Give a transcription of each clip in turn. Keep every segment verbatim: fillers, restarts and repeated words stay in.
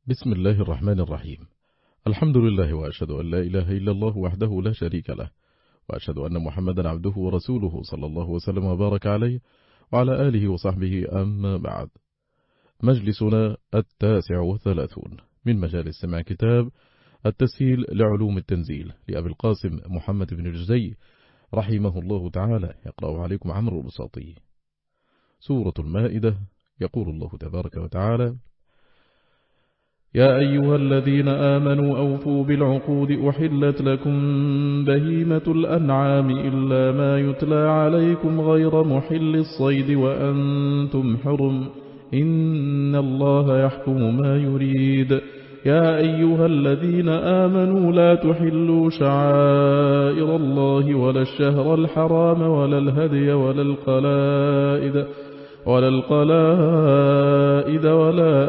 بسم الله الرحمن الرحيم. الحمد لله، وأشهد أن لا إله إلا الله وحده لا شريك له، وأشهد أن محمدا عبده ورسوله صلى الله وسلم وبارك عليه وعلى آله وصحبه، أما بعد. مجلسنا التاسع والثلاثون من مجالس سماع كتاب التسهيل لعلوم التنزيل لأبي القاسم محمد بن الجزي رحمه الله تعالى، يقرأ عليكم عمرو البساطي. سورة المائدة. يقول الله تبارك وتعالى: يا أيها الذين آمنوا أوفوا بالعقود، أحلت لكم بهيمة الأنعام إلا ما يتلى عليكم غير محل الصيد وأنتم حرم، إن الله يحكم ما يريد. يا أيها الذين آمنوا لا تحلوا شعائر الله ولا الشهر الحرام ولا الهدي ولا القلائد ولا القلائد ولا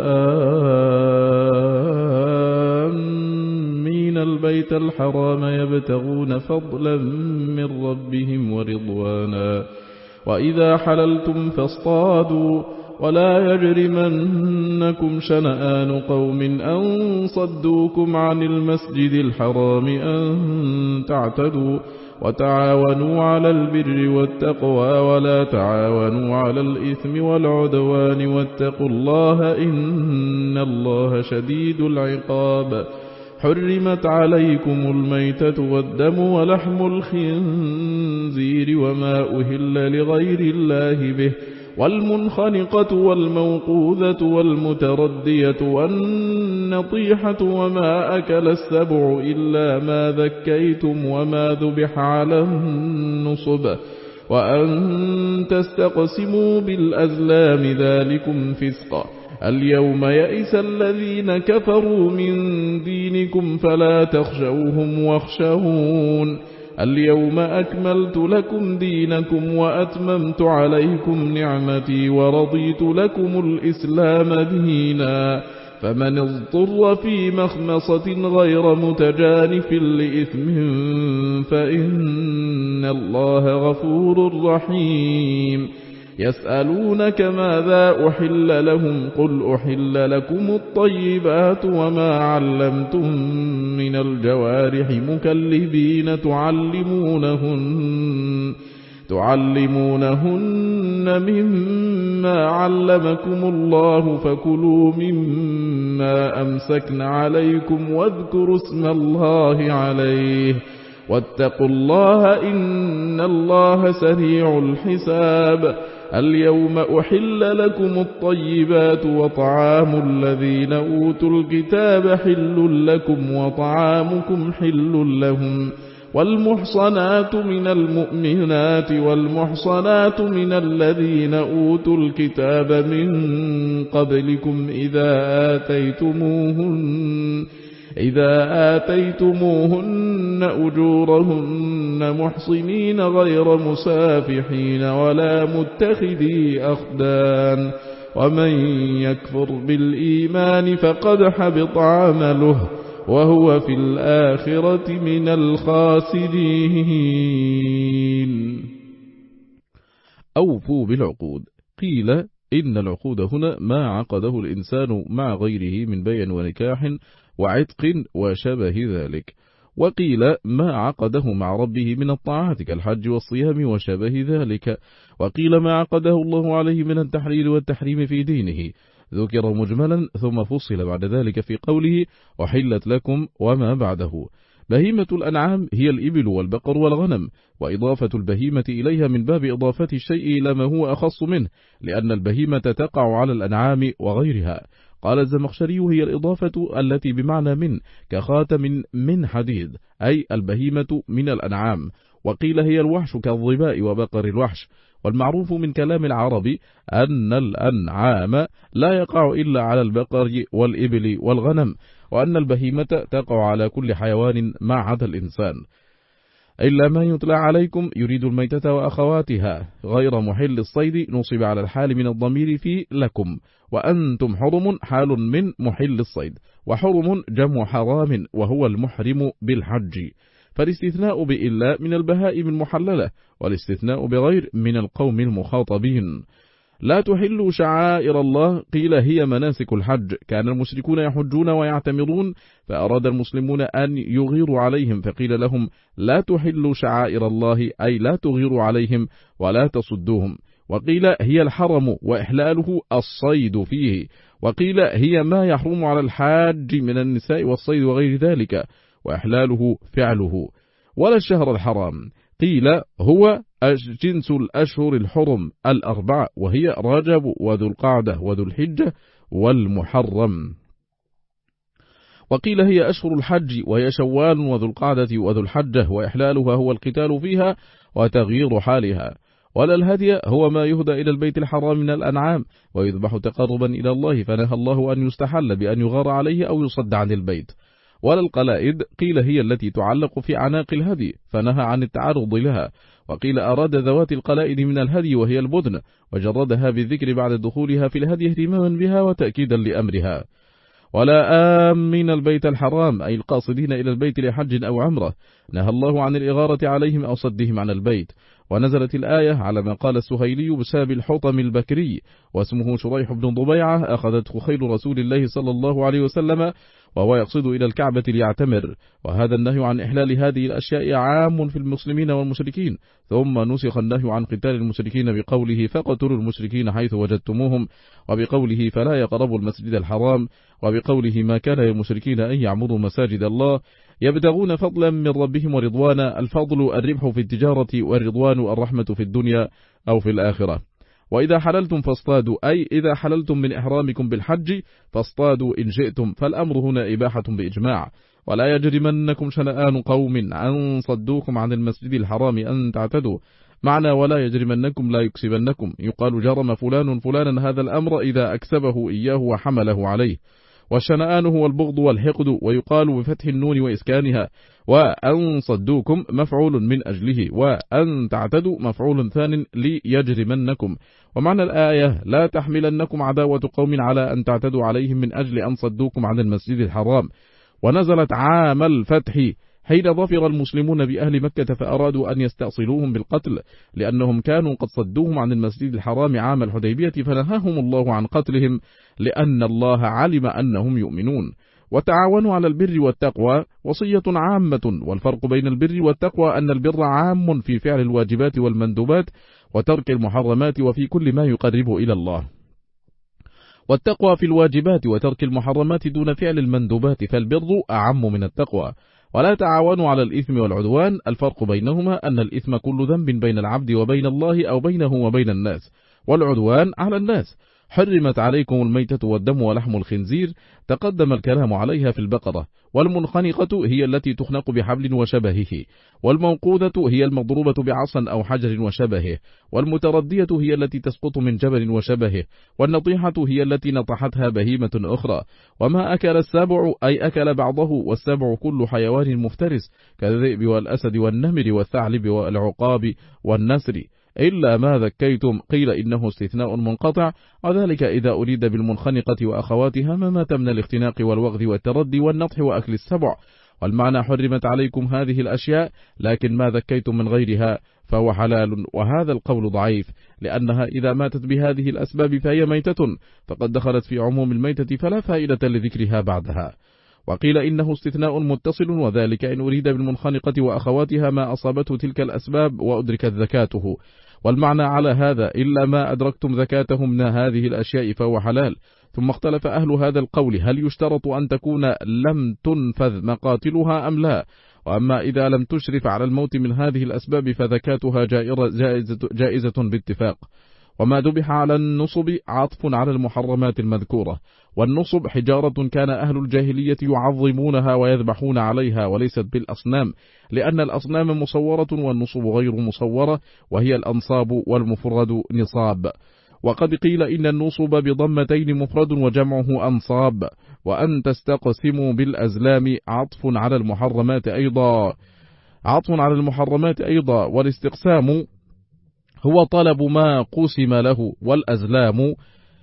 آمين البيت الحرام يبتغون فضلا من ربهم ورضوانا، وإذا حللتم فاصطادوا، ولا يجرمنكم شنآن قوم أن صدوكم عن المسجد الحرام أن تعتدوا، وتعاونوا على البر والتقوى ولا تعاونوا على الإثم والعدوان، واتقوا الله إن الله شديد العقاب. حرمت عليكم الميتة والدم ولحم الخنزير وما أهل لغير الله به، والمنخنقة والموقوذة والمتردية والنطيحة وما أكل السبع إلا ما ذكيتم وما ذبح على النصب، وأن تستقسموا بالأزلام ذلكم فسق. اليوم يئس الذين كفروا من دينكم فلا تخشوهم واخشون. اليوم أكملت لكم دينكم وأتممت عليكم نعمتي ورضيت لكم الإسلام دينا، فمن اضطر في مخمصة غير متجانف لإثم فإن الله غفور رحيم. يسألونك ماذا أحل لهم، قل أحل لكم الطيبات وما علمتم من الجوارح مكلبين تعلمونهن تعلمونهن مما علمكم الله، فكلوا مما أمسكن عليكم واذكروا اسم الله عليه، واتقوا الله إن الله سريع الحساب. اليوم أحل لكم الطيبات، وطعام الذين أوتوا الكتاب حل لكم وطعامكم حل لهم، والمحصنات من المؤمنات والمحصنات من الذين أوتوا الكتاب من قبلكم إذا آتيتموهن إذا آتيتموهن أجورهن محصنين غير مسافحين ولا متخذي أخدان، ومن يكفر بالإيمان فقد حبط عمله وهو في الآخرة من الخاسرين. أوفوا بالعقود. قيل إن العقود هنا ما عقده الإنسان مع غيره من بيع ونكاح وعتق وشبه ذلك، وقيل ما عقده مع ربه من الطاعات كالحج والصيام وشبه ذلك، وقيل ما عقده الله عليه من التحليل والتحريم في دينه، ذكر مجملا ثم فصل بعد ذلك في قوله أحلت لكم وما بعده. بهيمة الأنعام هي الإبل والبقر والغنم، وإضافة البهيمة إليها من باب إضافة الشيء إلى ما هو أخص منه، لأن البهيمة تقع على الأنعام وغيرها. قال الزمخشري هي الإضافة التي بمعنى من، كخاتم من حديد، أي البهيمة من الأنعام. وقيل هي الوحش كالظباء وبقر الوحش. والمعروف من كلام العرب أن الأنعام لا يقع إلا على البقر والإبل والغنم، وأن البهيمة تقع على كل حيوان ما عدا الإنسان. إلا ما يتلى عليكم يريد الميتة وأخواتها غير محل الصيد، نصب على الحال من الضمير في لكم، وأنتم حرم حال من محل الصيد، وحرم جمع حرام وهو المحرم بالحج، فالاستثناء بإلا من البهائم المحللة، والاستثناء بغير من القوم المخاطبين. لا تحلوا شعائر الله، قيل هي مناسك الحج. كان المشركون يحجون ويعتمرون، فأراد المسلمون أن يغيروا عليهم، فقيل لهم لا تحلوا شعائر الله، أي لا تغيروا عليهم ولا تصدوهم. وقيل هي الحرم وإحلاله الصيد فيه، وقيل هي ما يحرم على الحاج من النساء والصيد وغير ذلك، وإحلاله فعله. ولا الشهر الحرام، قيل هو جنس الأشهر الحرم الأربع، وهي رجب وذو القعدة وذو الحجة والمحرم. وقيل هي أشهر الحج، وهي شوال وذو القعدة وذو الحجة، وإحلالها هو القتال فيها وتغيير حالها. ولا الهدي هو ما يهدى إلى البيت الحرام من الأنعام ويذبح تقربا إلى الله، فنهى الله أن يستحل بأن يغار عليه أو يصد عن البيت. ولا القلائد، قيل هي التي تعلق في عناق الهدي، فنهى عن التعرض لها. وقيل أراد ذوات القلائد من الهدي وهي البدن، وجردها بالذكر بعد دخولها في الهدي اهتماما بها وتأكيدا لأمرها. ولا آمين البيت الحرام، أي القاصدين إلى البيت لحج أو عمرة، نهى الله عن الإغارة عليهم أو صدهم عن البيت. ونزلت الآية على ما قال السهيلي بسبب الحطم البكري، واسمه شريح بن ضبيعة، أخذته خيل رسول الله صلى الله عليه وسلم وهو يقصد إلى الكعبة ليعتمر. وهذا النهي عن إحلال هذه الأشياء عام في المسلمين والمشركين، ثم نسخ النهي عن قتال المشركين بقوله فقتلوا المشركين حيث وجدتموهم، وبقوله فلا يقربوا المسجد الحرام، وبقوله ما كان للمشركين أن يعمروا مساجد الله يبتغون فضلا من ربهم ورضوانا. الفضل الربح في التجارة، والرضوان الرحمة في الدنيا أو في الآخرة. وإذا حللتم فاصطادوا، أي إذا حللتم من إحرامكم بالحج فاصطادوا إن شئتم، فالأمر هنا إباحة بإجماع. ولا يجرمنكم شنآن قوم أن صدوكم عن المسجد الحرام أن تعتدوا، معنى ولا يجرمنكم لا يكسبنكم، يقال جرم فلان فلانا هذا الأمر إذا أكسبه إياه وحمله عليه. والشنآن هو البغض والحقد، ويقال بفتح النون وإسكانها. وأن صدوكم مفعول من أجله، وأن تعتدوا مفعول ثان ليجرمنكم. ومعنى الآية لا تحملنكم عداوة قوم على أن تعتدوا عليهم من أجل أن صدوكم عن المسجد الحرام. ونزلت عام الفتح حين ظفر المسلمون بأهل مكة فأرادوا أن يستأصلوهم بالقتل، لأنهم كانوا قد صدوهم عن المسجد الحرام عام الحديبية، فنهاهم الله عن قتلهم لأن الله علم أنهم يؤمنون. وتعاونوا على البر والتقوى وصية عامة، والفرق بين البر والتقوى أن البر عام في فعل الواجبات والمندوبات وترك المحرمات وفي كل ما يقرب إلى الله، والتقوى في الواجبات وترك المحرمات دون فعل المندوبات، فالبر أعم من التقوى. ولا تعاونوا على الإثم والعدوان، الفرق بينهما أن الإثم كل ذنب بين العبد وبين الله أو بينه وبين الناس، والعدوان على الناس. حرمت عليكم الميتة والدم ولحم الخنزير، تقدم الكلام عليها في البقرة. والمنخنقة هي التي تخنق بحبل وشبهه، والموقوذة هي المضروبة بعصا أو حجر وشبهه، والمتردية هي التي تسقط من جبل وشبهه، والنطيحة هي التي نطحتها بهيمة أخرى. وما أكل السبع، أي أكل بعضه، والسبع كل حيوان مفترس كالذئب والأسد والنمر والثعلب والعقاب والنسر، إلا ما ذكيتم، قيل إنه استثناء منقطع، وذلك إذا أريد بالمنخنقة وأخواتها ما مات من الاختناق والوغذ والتردي والنطح وأكل السبع. والمعنى حرمت عليكم هذه الأشياء، لكن ما ذكيتم من غيرها فهو حلال. وهذا القول ضعيف، لأنها إذا ماتت بهذه الأسباب فهي ميتة، فقد دخلت في عموم الميتة فلا فائدة لذكرها بعدها. وقيل إنه استثناء متصل، وذلك إن أريد بالمنخنقة وأخواتها ما أصابته تلك الأسباب وأدركت زكاته. والمعنى على هذا إلا ما أدركتم زكاته من هذه الأشياء فهو حلال. ثم اختلف أهل هذا القول هل يشترط أن تكون لم تنفذ مقاتلها أم لا. وأما إذا لم تشرف على الموت من هذه الأسباب فزكاتها جائزة, جائزة باتفاق. وما ذبح على النصب عطف على المحرمات المذكورة، والنصب حجارة كان أهل الجاهلية يعظمونها ويذبحون عليها، وليست بالأصنام، لأن الأصنام مصورة والنصب غير مصورة، وهي الأنصاب والمفرد نصاب. وقد قيل إن النصب بضمتين مفرد وجمعه أنصاب. وأن تستقسموا بالأزلام عطف على المحرمات أيضا عطف على المحرمات أيضا والاستقسام هو طلب ما قسم له، والأزلام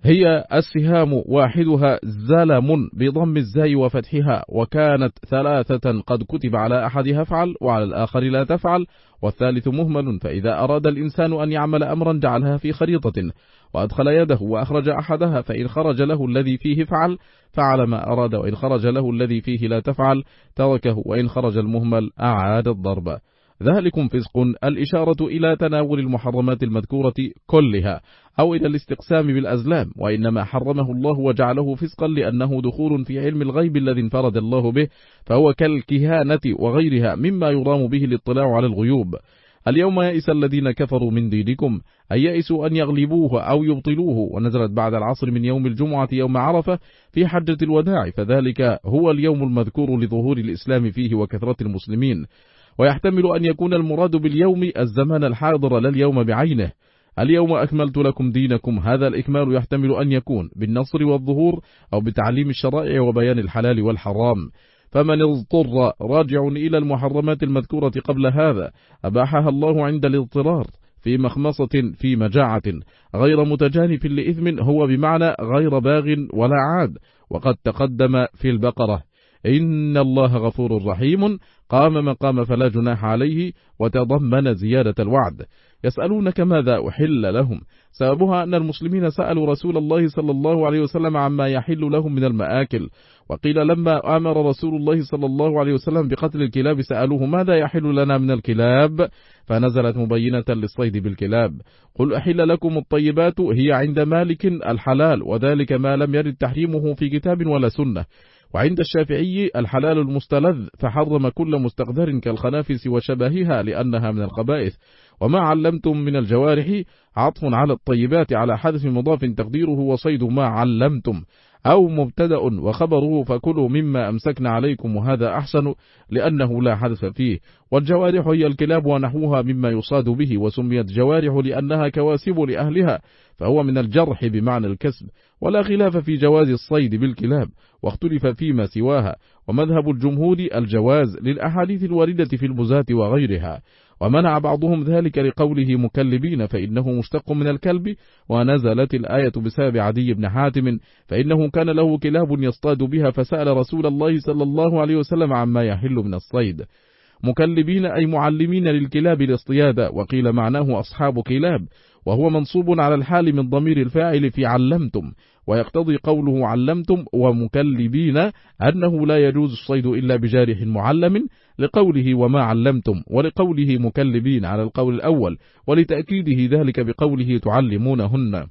هي السهام واحدها زلم بضم الزاي وفتحها، وكانت ثلاثة قد كتب على أحدها افعل وعلى الآخر لا تفعل، والثالث مهمل، فإذا أراد الإنسان أن يعمل أمرا جعلها في خريطة وأدخل يده وأخرج أحدها، فإن خرج له الذي فيه فعل فعل ما أراد، وإن خرج له الذي فيه لا تفعل تركه، وإن خرج المهمل أعاد الضرب. ذلكم فسق، الإشارة إلى تناول المحرمات المذكورة كلها أو إلى الاستقسام بالأزلام، وإنما حرمه الله وجعله فسقا لأنه دخول في علم الغيب الذي انفرد الله به، فهو كالكهانة وغيرها مما يرام به الاطلاع على الغيوب. اليوم يئس الذين كفروا من دينكم، أي يئسوا أن يغلبوه أو يبطلوه، ونزلت بعد العصر من يوم الجمعة يوم عرفة في حجة الوداع، فذلك هو اليوم المذكور لظهور الإسلام فيه وكثرة المسلمين، ويحتمل أن يكون المراد باليوم الزمان الحاضر لا اليوم بعينه. اليوم أكملت لكم دينكم، هذا الإكمال يحتمل أن يكون بالنصر والظهور أو بتعليم الشرائع وبيان الحلال والحرام. فمن اضطر راجع إلى المحرمات المذكورة قبل هذا أباحها الله عند الاضطرار في مخمصة في مجاعة، غير متجانف لإثم، هو بمعنى غير باغ ولا عاد، وقد تقدم في البقرة إن الله غفور رحيم، قام مقام فلا جناح عليه، وتضمن زيادة الوعد. يسألونك ماذا أحل لهم، سببها أن المسلمين سألوا رسول الله صلى الله عليه وسلم عما يحل لهم من المآكل، وقيل لما أمر رسول الله صلى الله عليه وسلم بقتل الكلاب سألوه ماذا يحل لنا من الكلاب، فنزلت مبينة للصيد بالكلاب. قل أحل لكم الطيبات، هي عند مالك الحلال، وذلك ما لم يرد تحريمه في كتاب ولا سنة. وعند الشافعي الحلال المستلذ، فحرم كل مستقذر كالخنافس وشبهها لأنها من القبائث. وما علمتم من الجوارح عطف على الطيبات على حذف مضاف تقديره وصيد ما علمتم، أو مبتدأ وخبره فكلوا مما أمسكن عليكم، وهذا أحسن لأنه لا حذف فيه. والجوارح هي الكلاب ونحوها مما يصاد به، وسميت جوارح لأنها كواسب لأهلها، فهو من الجرح بمعنى الكسب. ولا خلاف في جواز الصيد بالكلاب، واختلف فيما سواها، ومذهب الجمهور الجواز للأحاديث الواردة في البزاة وغيرها، ومنع بعضهم ذلك لقوله مكلبين فإنه مشتق من الكلب، ونزلت الآية بسبب عدي بن حاتم فإنه كان له كلاب يصطاد بها، فسأل رسول الله صلى الله عليه وسلم عما يحل من الصيد. مكلبين أي معلمين للكلاب الاصطياد، وقيل معناه أصحاب كلاب، وهو منصوب على الحال من ضمير الفاعل في علمتم، ويقتضي قوله علمتم ومكلبين أنه لا يجوز الصيد إلا بجارح معلم، لقوله وما علمتم، ولقوله مكلبين على القول الأول، ولتأكيده ذلك بقوله تعلمونهن.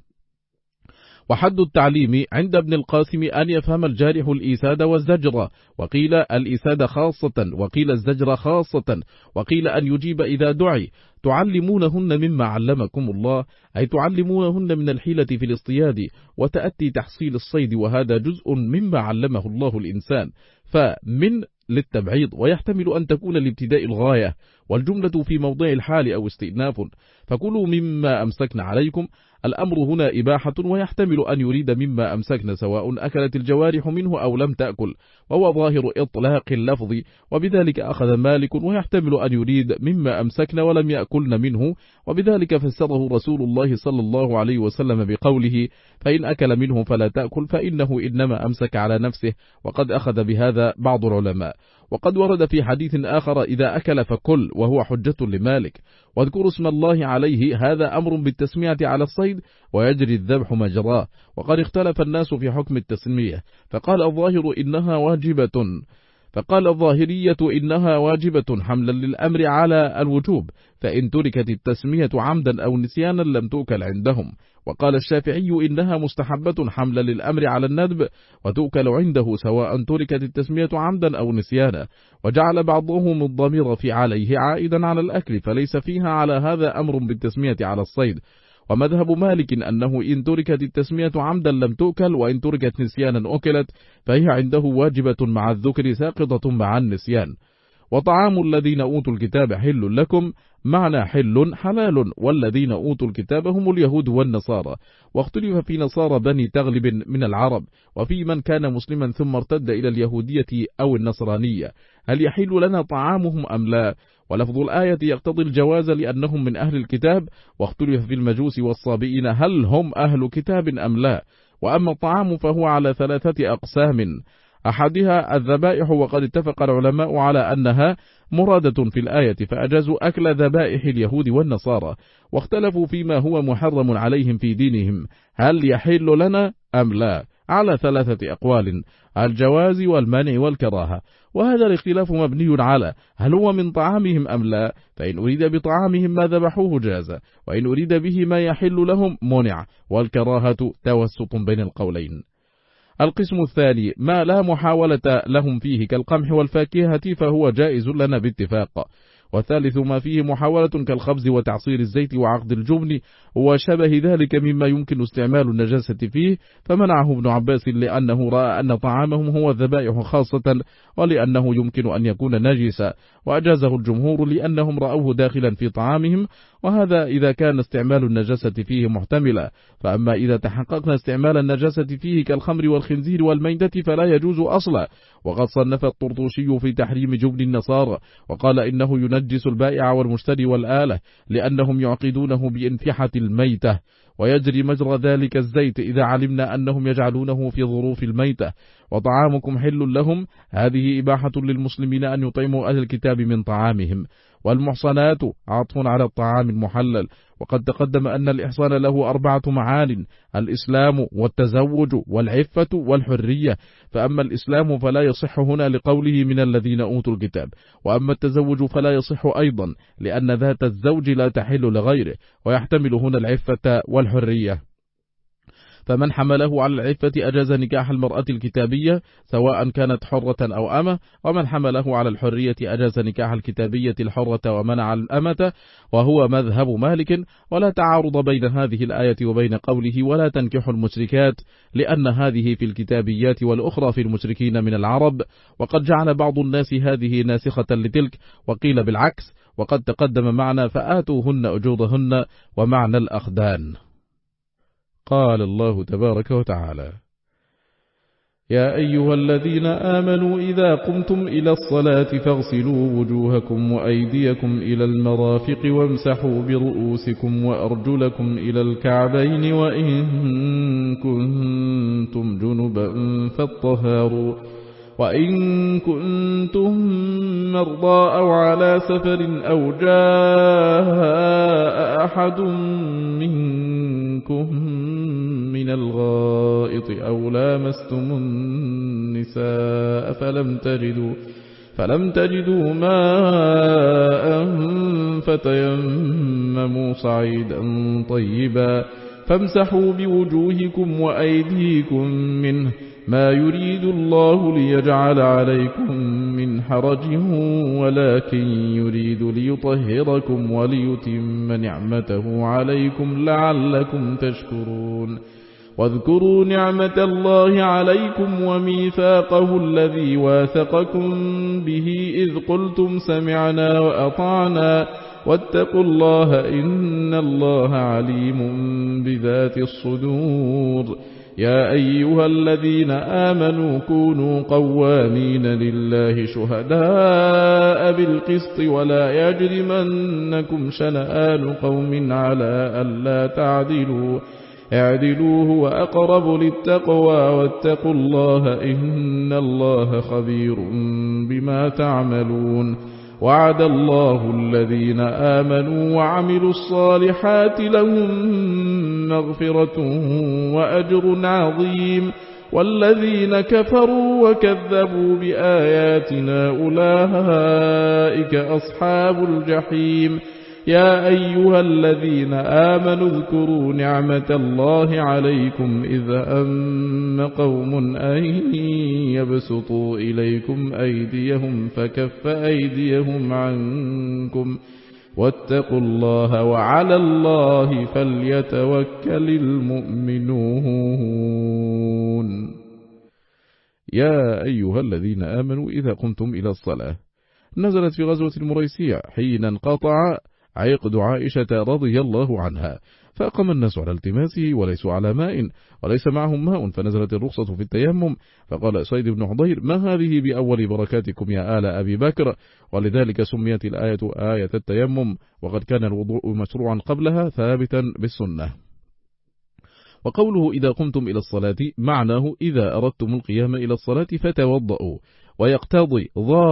وحد التعليم عند ابن القاسم أن يفهم الجارح الإيساد والزجر، وقيل الإيساد خاصة، وقيل الزجر خاصة، وقيل أن يجيب إذا دعي تعلمونهن مما علمكم الله، أي تعلمونهن من الحيلة في الاصطياد وتأتي تحصيل الصيد، وهذا جزء مما علمه الله الإنسان، فمن للتبعيض، ويحتمل أن تكون لابتداء الغاية، والجملة في موضع الحال أو استئناف، فكلوا مما أمسكن عليكم، الأمر هنا إباحة، ويحتمل أن يريد مما أمسكن سواء أكلت الجوارح منه أو لم تأكل، وهو ظاهر إطلاق اللفظ، وبذلك أخذ مالك، ويحتمل أن يريد مما أمسكن ولم يأكلن منه، وبذلك فسره رسول الله صلى الله عليه وسلم بقوله فإن أكل منه فلا تأكل فإنه إنما أمسك على نفسه، وقد أخذ بهذا بعض العلماء. وقد ورد في حديث آخر إذا أكل فكل، وهو حجة لمالك. واذكروا اسم الله عليه، هذا أمر بالتسمية على الصيد، ويجري الذبح مجراه. وقد اختلف الناس في حكم التسمية، فقال الظاهر إنها واجبة فقال الظاهرية إنها واجبة حملا للأمر على الوجوب، فإن تركت التسمية عمدا أو نسيانا لم تؤكل عندهم. وقال الشافعي إنها مستحبة حملا للأمر على الندب، وتؤكل عنده سواء تركت التسمية عمدا أو نسيانا. وجعل بعضهم الضمير في عليه عائدا على الأكل، فليس فيها على هذا أمر بالتسمية على الصيد. ومذهب مالك أنه إن تركت التسمية عمدا لم تؤكل، وإن تركت نسيانا أكلت، فهي عنده واجبة مع الذكر ساقطة مع النسيان. وطعام الذين أوتوا الكتاب حل لكم، معنى حل حلال، والذين أوتوا الكتاب هم اليهود والنصارى. واختلف في نصارى بني تغلب من العرب، وفي من كان مسلما ثم ارتد إلى اليهودية أو النصرانية، هل يحل لنا طعامهم أم لا؟ ولفظ الآية يقتضي الجواز لأنهم من أهل الكتاب، واختلف في المجوس والصابئين هل هم أهل كتاب أم لا، وأما الطعام فهو على ثلاثة أقسام: أحدها الذبائح، وقد اتفق العلماء على أنها مرادة في الآية فأجازوا أكل ذبائح اليهود والنصارى، واختلفوا فيما هو محرم عليهم في دينهم هل يحل لنا أم لا، على ثلاثة أقوال: الجواز والمنع والكراهة. وهذا الاختلاف مبني على هل هو من طعامهم أم لا، فإن أريد بطعامهم ما ذبحوه جاز، وإن أريد به ما يحل لهم منع، والكراهة توسط بين القولين. القسم الثاني ما لا محاولة لهم فيه كالقمح والفاكهة فهو جائز لنا باتفاق. والثالث ما فيه محاولة كالخبز وتعصير الزيت وعقد الجبن وشبه ذلك مما يمكن استعمال النجاسة فيه، فمنعه ابن عباس لأنه رأى أن طعامهم هو الذبائح خاصة ولأنه يمكن أن يكون نجسا، وأجازه الجمهور لأنهم رأوه داخلا في طعامهم، وهذا إذا كان استعمال النجاسة فيه محتملا. فأما إذا تحققنا استعمال النجاسة فيه كالخمر والخنزير والميتة فلا يجوز أصلا. وقد صنف الطرطوشي في تحريم جبن النصارى وقال إنه ينجس البائع والمشتري والآلة لأنهم يعقدونه بانفحة الميتة، ويجري مجرى ذلك الزيت إذا علمنا أنهم يجعلونه في ظروف الميتة. وطعامكم حل لهم، هذه إباحة للمسلمين أن يطعموا أهل الكتاب من طعامهم. والمحصنات عطف على الطعام المحلل. وقد تقدم أن الإحصان له أربعة معان: الإسلام والتزوج والعفة والحرية. فأما الإسلام فلا يصح هنا لقوله من الذين أوتوا الكتاب، وأما التزوج فلا يصح أيضا لأن ذات الزوج لا تحل لغيره، ويحتمل هنا العفة والحرية. فمن حمله على العفة أجاز نكاح المرأة الكتابية سواء كانت حرة أو أمة، ومن حمله على الحرية أجاز نكاح الكتابية الحرة ومنع الأمة، وهو مذهب مالك. ولا تعارض بين هذه الآية وبين قوله ولا تنكحوا المشركات، لأن هذه في الكتابيات والأخرى في المشركين من العرب، وقد جعل بعض الناس هذه ناسخة لتلك، وقيل بالعكس. وقد تقدم معنا فآتوهن أجورهن ومعنى الأخدان. قال الله تبارك وتعالى: يا أيها الذين آمنوا إذا قمتم إلى الصلاة فاغسلوا وجوهكم وأيديكم إلى المرافق وامسحوا برؤوسكم وأرجلكم إلى الكعبين وإن كنتم جنبا فاطهروا وإن كنتم مرضى أو على سفر أو جاء أحد منكم من الغائط أو لامستم النساء فلم تجدوا فلم تجدوا ماء فتيمموا صعيدا طيبا فامسحوا بوجوهكم وأيديكم منه ما يريد الله ليجعل عليكم من حرج ولكن يريد ليطهركم وليتم نعمته عليكم لعلكم تشكرون. واذكروا نعمة الله عليكم وميثاقه الذي واثقكم به إذ قلتم سمعنا وأطعنا واتقوا الله إن الله عليم بذات الصدور. يا أيها الذين آمنوا كونوا قوامين لله شهداء بالقسط ولا يجرمنكم شنآن قوم على ألا تعدلوا اعدلوا هو أقرب للتقوى واتقوا الله إن الله خبير بما تعملون. وعد الله الذين آمنوا وعملوا الصالحات لهم مغفرة وأجر عظيم والذين كفروا وكذبوا بآياتنا أولئك أصحاب الجحيم. يا أيها الذين آمنوا اذكروا نعمة الله عليكم إذا أم قوم أن يبسطوا إليكم أيديهم فكف أيديهم عنكم واتقوا الله وعلى الله فليتوكل المؤمنون. يا أيها الذين آمنوا إذا قمتم إلى الصلاة نزلت في غزوة المريسية حين انقطع عقد عائشة رضي الله عنها، فأقام الناس على التماسه وليسوا على ماء وليس معهم ماء، فنزلت الرخصة في التيمم. فقال سيد بن حضير: ما هذه بأول بركاتكم يا آل أبي بكر؟ ولذلك سميت الآية آية التيمم، وقد كان الوضوء مشروعا قبلها ثابتا بالسنة. وقوله إذا قمتم إلى الصلاة معناه إذا أردتم القيام إلى الصلاة فتوضؤوا، ويقتضي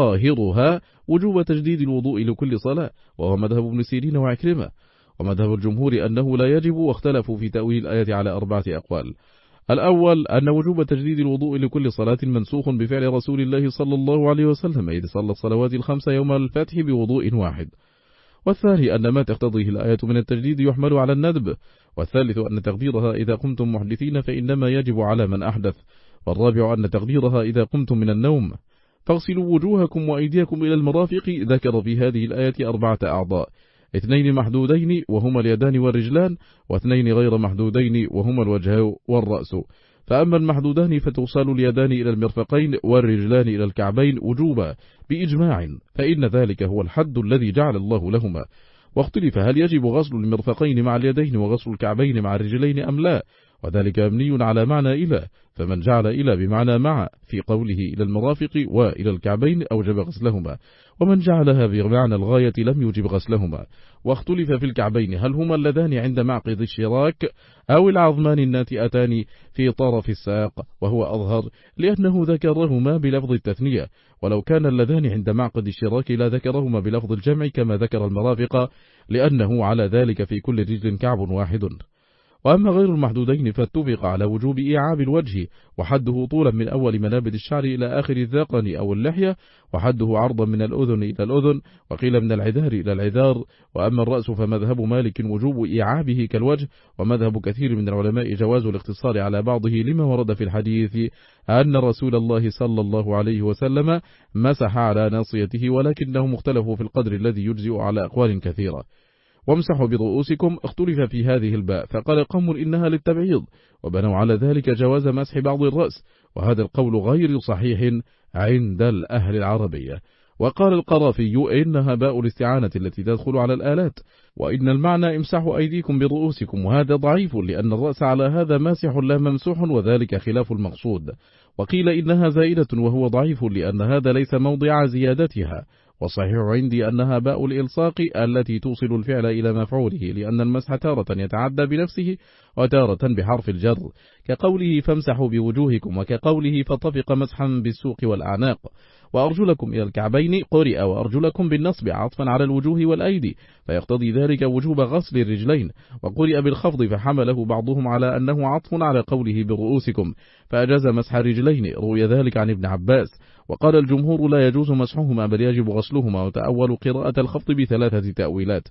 ظاهرها وجوب تجديد الوضوء لكل صلاة، وهو مذهب ابن سيرين وعكرمة. ومذهب الجمهور أنه لا يجب، واختلفوا في تأويل الآية على أربعة أقوال. الأول أن وجوب تجديد الوضوء لكل صلاة منسوخ بفعل رسول الله صلى الله عليه وسلم إذ صلى الصلوات الخمس يوم الفتح بوضوء واحد. والثاني أن ما تقتضيه الآية من التجديد يحمل على الندب. والثالث أن تقديرها إذا قمتم محدثين فإنما يجب على من أحدث. والرابع أن تقديرها إذا قمتم من النوم. فاغسلوا وجوهكم وأيديكم إلى المرافق. ذكر في هذه الآية أربعة أعضاء، اثنين محدودين وهما اليدان والرجلان، واثنين غير محدودين وهما الوجه والرأس. فأما المحدودان فتوصل اليدان إلى المرفقين والرجلان إلى الكعبين وجوبا بإجماع، فإن ذلك هو الحد الذي جعل الله لهما. واختلف هل يجب غسل المرفقين مع اليدين وغسل الكعبين مع الرجلين أم لا، وذلك مبني على معنى إلى، فمن جعل إلى بمعنى مع في قوله إلى المرافق وإلى الكعبين أوجب غسلهما، ومن جعلها بمعنى الغاية لم يجب غسلهما. واختلف في الكعبين هل هما اللذان عند معقد الشراك أو العظمان الناتئتان في طرف الساق، وهو أظهر لأنه ذكرهما بلفظ التثنية، ولو كان اللذان عند معقد الشراك لا ذكرهما بلفظ الجمع كما ذكر المرافق، لأنه على ذلك في كل رجل كعب واحد. وأما غير المحدودين فاتفق على وجوب إيعاب الوجه، وحده طولا من أول منابت الشعر إلى آخر الذاقن أو اللحية، وحده عرضا من الأذن إلى الأذن، وقيل من العذار إلى العذار. وأما الرأس فمذهب مالك وجوب إيعابه كالوجه، ومذهب كثير من العلماء جواز الاختصار على بعضه لما ورد في الحديث أن رسول الله صلى الله عليه وسلم مسح على ناصيته، ولكنهم اختلفوا في القدر الذي يجزئ على أقوال كثيرة. وامسحوا برؤوسكم اختلف في هذه الباء، فقال قوم إنها للتبعيض، وبنوا على ذلك جواز مسح بعض الرأس، وهذا القول غير صحيح عند الأهل العربية. وقال القرافي إنها باء الاستعانة التي تدخل على الآلات، وإن المعنى امسحوا أيديكم برؤوسكم، وهذا ضعيف لأن الرأس على هذا ماسح لا ممسوح، وذلك خلاف المقصود. وقيل إنها زائدة وهو ضعيف لأن هذا ليس موضع زيادتها، وصحيح عندي أنها باء الإلصاق التي توصل الفعل إلى مفعوله، لأن المسح تارة يتعدى بنفسه وتارة بحرف الجر، كقوله فامسحوا بوجوهكم، وكقوله فطفق مسحا بالسوق والأعناق. وأرجلكم إلى الكعبين قرئ وأرجلكم بالنصب عطفا على الوجوه والأيدي، فيقتضي ذلك وجوب غسل الرجلين. وقرئ بالخفض فحمله بعضهم على أنه عطف على قوله برؤوسكم، فأجاز مسح الرجلين، روي ذلك عن ابن عباس. وقال الجمهور لا يجوز مسحهما بل يجب غسلهما. وتأول قراءة الخفض بثلاثة تأويلات،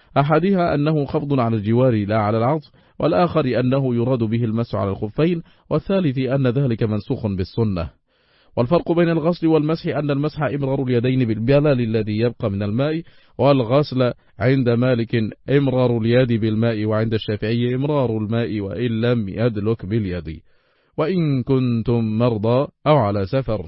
أحدها أنه خفض على الجوار لا على العطف، والآخر أنه يراد به المسح على الخفين، والثالث أن ذلك منسوخ بالسنة. والفرق بين الغسل والمسح أن المسح إمرار اليدين بالبلل الذي يبقى من الماء، والغسل عند مالك إمرار اليد بالماء، وعند الشافعي إمرار الماء وإن لم يدلك باليد. وإن كنتم مرضى أو على سفر.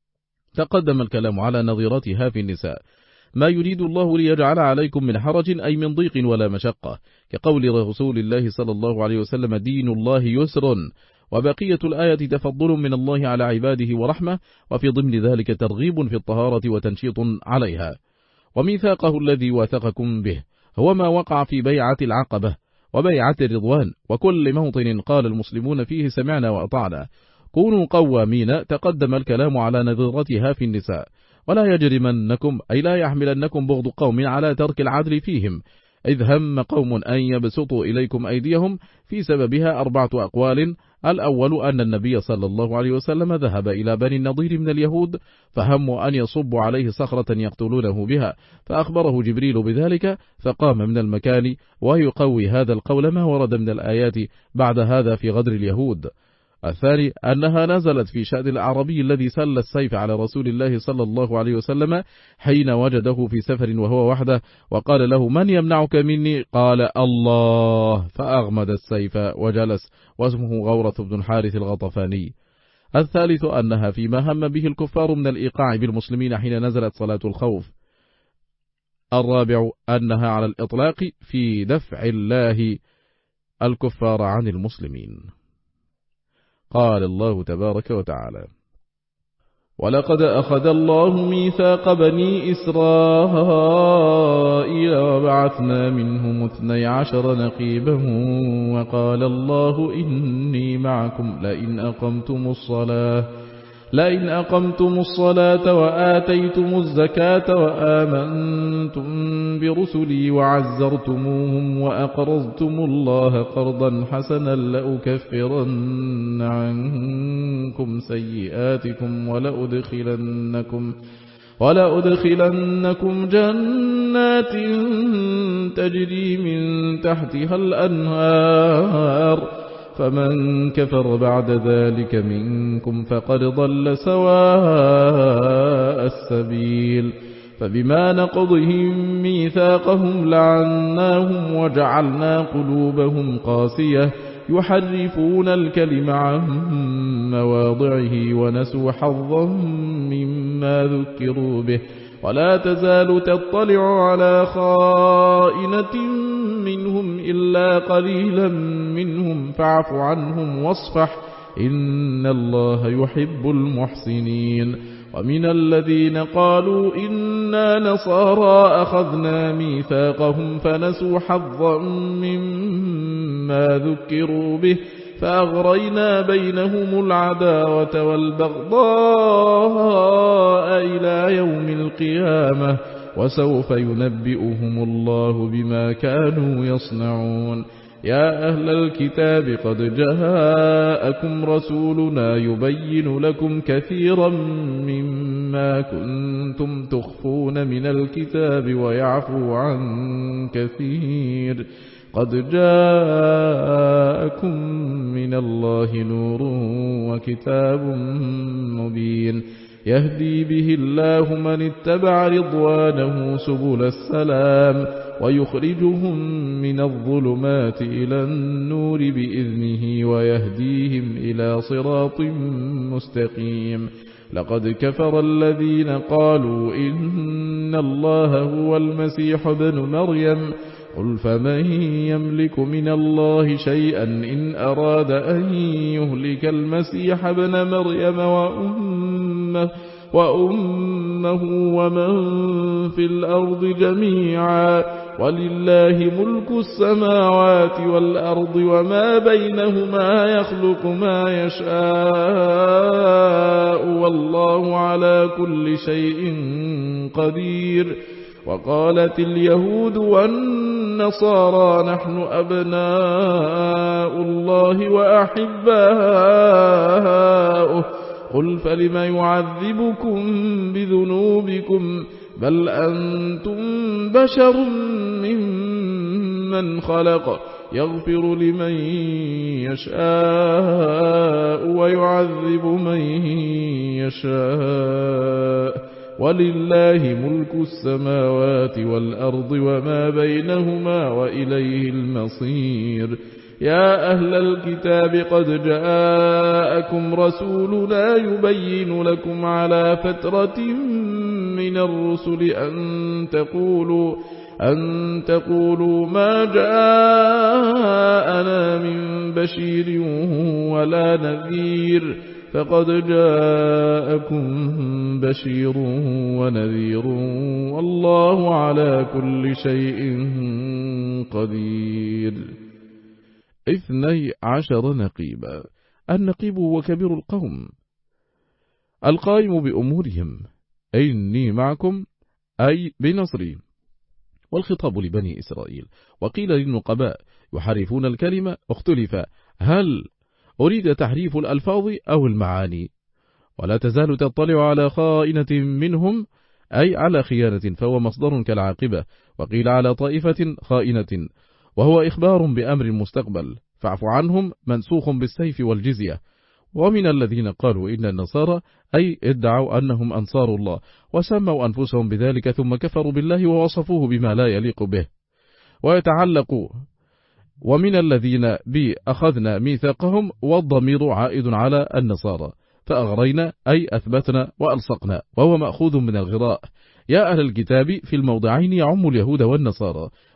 تقدم الكلام على نظيرتها في النساء، ما يريد الله ليجعل عليكم من حرج أي من ضيق ولا مشقة، كقول رسول الله صلى الله عليه وسلم دين الله يسر. وبقية الآية تفضل من الله على عباده ورحمة، وفي ضمن ذلك ترغيب في الطهارة وتنشيط عليها. وميثاقه الذي واثقكم به هو ما وقع في بيعة العقبة وبيعة الرضوان، وكل موطن قال المسلمون فيه سمعنا وأطعنا. كونوا قوامين. تقدم الكلام على نظيرتها في النساء، ولا يجرمنكم أي لا يحملنكم بغض قوم على ترك العدل فيهم، إذ هم قوم أن يبسطوا إليكم أيديهم، في سببها أربعة أقوال. الأول أن النبي صلى الله عليه وسلم ذهب إلى بني النضير من اليهود، فهموا أن يصبوا عليه صخرة يقتلونه بها، فأخبره جبريل بذلك فقام من المكان. ويقوي هذا القول ما ورد من الآيات بعد هذا في غدر اليهود. الثاني أنها نزلت في شأن الأعرابي الذي سل السيف على رسول الله صلى الله عليه وسلم حين وجده في سفر وهو وحده، وقال له من يمنعك مني؟ قال الله، فأغمد السيف وجلس، واسمه غورة بن الحارث الغطفاني. الثالث أنها فيما هم به الكفار من الإيقاع بالمسلمين حين نزلت صلاة الخوف. الرابع أنها على الإطلاق في دفع الله الكفار عن المسلمين. قال الله تبارك وتعالى ولقد أخذ الله ميثاق بني إسرائيل وبعثنا منهم اثني عشر نقيبا وقال الله إني معكم لئن أقمتم الصلاة لئن أقمتم الصلاة وآتيتم الزكاة وآمنتم برسلي وعزرتموهم وأقرضتم الله قرضا حسنا لأكفرن عنكم سيئاتكم ولأدخلنكم ولأدخلنكم جنات تجري من تحتها الأنهار فمن كفر بعد ذلك منكم فقد ضل سواء السبيل فبما نقضهم ميثاقهم لعناهم وجعلنا قلوبهم قاسية يحرفون الكلم عن مواضعه ونسوا حظا مما ذكروا به ولا تزال تطلع على خائنة منهم إلا قليلا منهم فاعف عنهم واصفح إن الله يحب المحسنين ومن الذين قالوا إنا نصارى أخذنا ميثاقهم فنسوا حظا مما ذكروا به فأغرينا بينهم العداوة والبغضاء إلى يوم القيامة وسوف ينبئهم الله بما كانوا يصنعون يا أهل الكتاب قد جاءكم رسولنا يبين لكم كثيرا مما كنتم تخفون من الكتاب ويعفو عن كثير قد جاءكم من الله نور وكتاب مبين يهدي به الله من اتبع رضوانه سبل السلام ويخرجهم من الظلمات إلى النور بإذنه ويهديهم إلى صراط مستقيم لقد كفر الذين قالوا إن الله هو المسيح ابن مريم قل فمن يملك من الله شيئا إن أراد أن يهلك المسيح ابن مريم وأمه, وأمه ومن في الأرض جميعا ولله ملك السماوات والأرض وما بينهما يخلق ما يشاء والله على كل شيء قدير وقالت اليهود والنصارى نحن أبناء الله وأحباؤه قل فلم يعذبكم بذنوبكم بل أنتم بشر ممن خلق يغفر لمن يشاء ويعذب من يشاء ولله ملك السماوات والأرض وما بينهما وإليه المصير يا أهل الكتاب قد جاءكم رسولنا يبين لكم على فترة من الرسل أن تقولوا أن تقولوا ما جاءنا من بشير ولا نذير فقد جاءكم بشير ونذير والله على كل شيء قدير. اثني عشر نقيبا. النقيب هو كبير القوم القائم بأمورهم إني معكم أي بنصري، والخطاب لبني إسرائيل. وقيل للنقباء يحرفون الكلمة، اختلف هل أريد تحريف الألفاظ أو المعاني. ولا تزال تطلع على خائنة منهم أي على خيانة، فهو مصدر كالعاقبة. وقيل على طائفة خائنة، وهو إخبار بأمر مستقبل، فاعف عنهم منسوخ بالسيف والجزية. ومن الذين قالوا إن النصارى أي ادعوا أنهم أنصار الله وسموا أنفسهم بذلك ثم كفروا بالله ووصفوه بما لا يليق به. ويتعلق ومن الذين بي أخذنا ميثاقهم، والضمير عائد على النصارى، فأغرينا أي أثبتنا وألصقنا، وهو مأخوذ من الغراء. يا أهل الكتاب في الموضعين يعم اليهود والنصارى،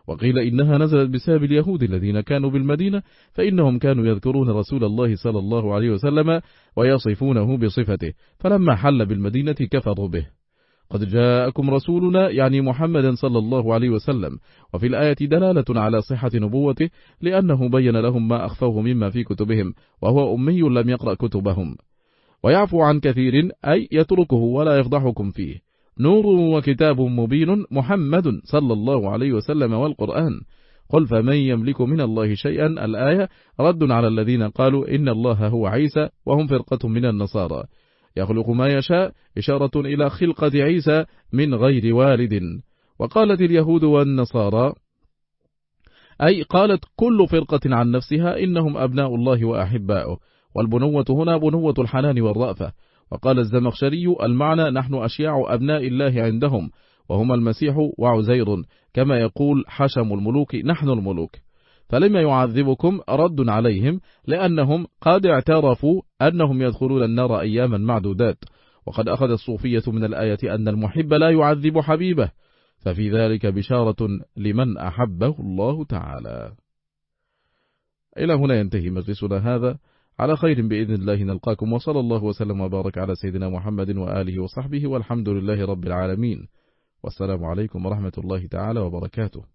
وقيل إنها نزلت بسبب اليهود الذين كانوا بالمدينة، فإنهم كانوا يذكرون رسول الله صلى الله عليه وسلم ويصفونه بصفته، فلما حل بالمدينة كفروا به. قد جاءكم رسولنا يعني محمد صلى الله عليه وسلم، وفي الآية دلالة على صحة نبوته، لأنه بين لهم ما أخفوه مما في كتبهم، وهو أمي لم يقرأ كتبهم. ويعفو عن كثير أي يتركه ولا يفضحكم فيه. نور وكتاب مبين محمد صلى الله عليه وسلم والقرآن. قل فمن يملك من الله شيئا الآية رد على الذين قالوا إن الله هو عيسى وهم فرقة من النصارى. يخلق ما يشاء إشارة إلى خلقة عيسى من غير والد. وقالت اليهود والنصارى أي قالت كل فرقة عن نفسها إنهم أبناء الله وأحباؤه، والبنوة هنا بنوة الحنان والرأفة. وقال الزمخشري المعنى نحن أشياع أبناء الله عندهم، وهما المسيح وعزير، كما يقول حشم الملوك نحن الملوك. فلما يعذبكم رد عليهم، لأنهم قد اعترفوا أنهم يدخلون النار أياما معدودات. وقد أخذ الصوفية من الآية أن المحب لا يعذب حبيبه، ففي ذلك بشارة لمن أحبه الله تعالى. إلى هنا ينتهي مجلسنا هذا، على خير بإذن الله نلقاكم، وصلى الله وسلم وبارك على سيدنا محمد وآله وصحبه، والحمد لله رب العالمين، والسلام عليكم ورحمة الله تعالى وبركاته.